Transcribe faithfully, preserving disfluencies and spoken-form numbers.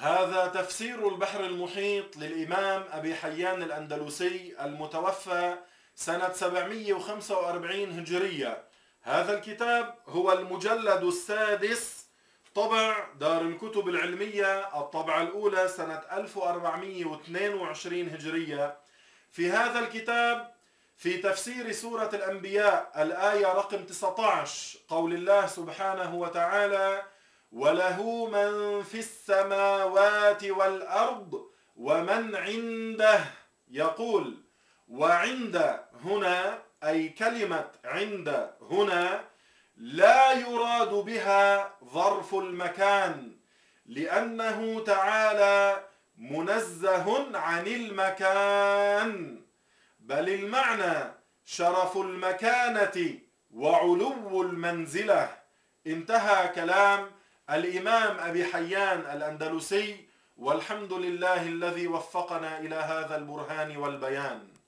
هذا تفسير البحر المحيط للإمام أبي حيان الأندلسي المتوفى سنة سبعمئة وخمسة وأربعين هجرية. هذا الكتاب هو المجلد السادس، طبع دار الكتب العلمية، الطبعة الأولى سنة ألف وأربعمئة واثنين وعشرين هجرية. في هذا الكتاب في تفسير سورة الأنبياء الآية رقم تسعة عشر، قول الله سبحانه وتعالى: وله من في السماوات والأرض ومن عنده. يقول: وعند هنا أي كلمة عند هنا لا يراد بها ظرف المكان، لأنه تعالى منزه عن المكان، بل المعنى شرف المكانة وعلو المنزلة. انتهى كلام الإمام أبي حيان الأندلسي، والحمد لله الذي وفقنا إلى هذا البرهان والبيان.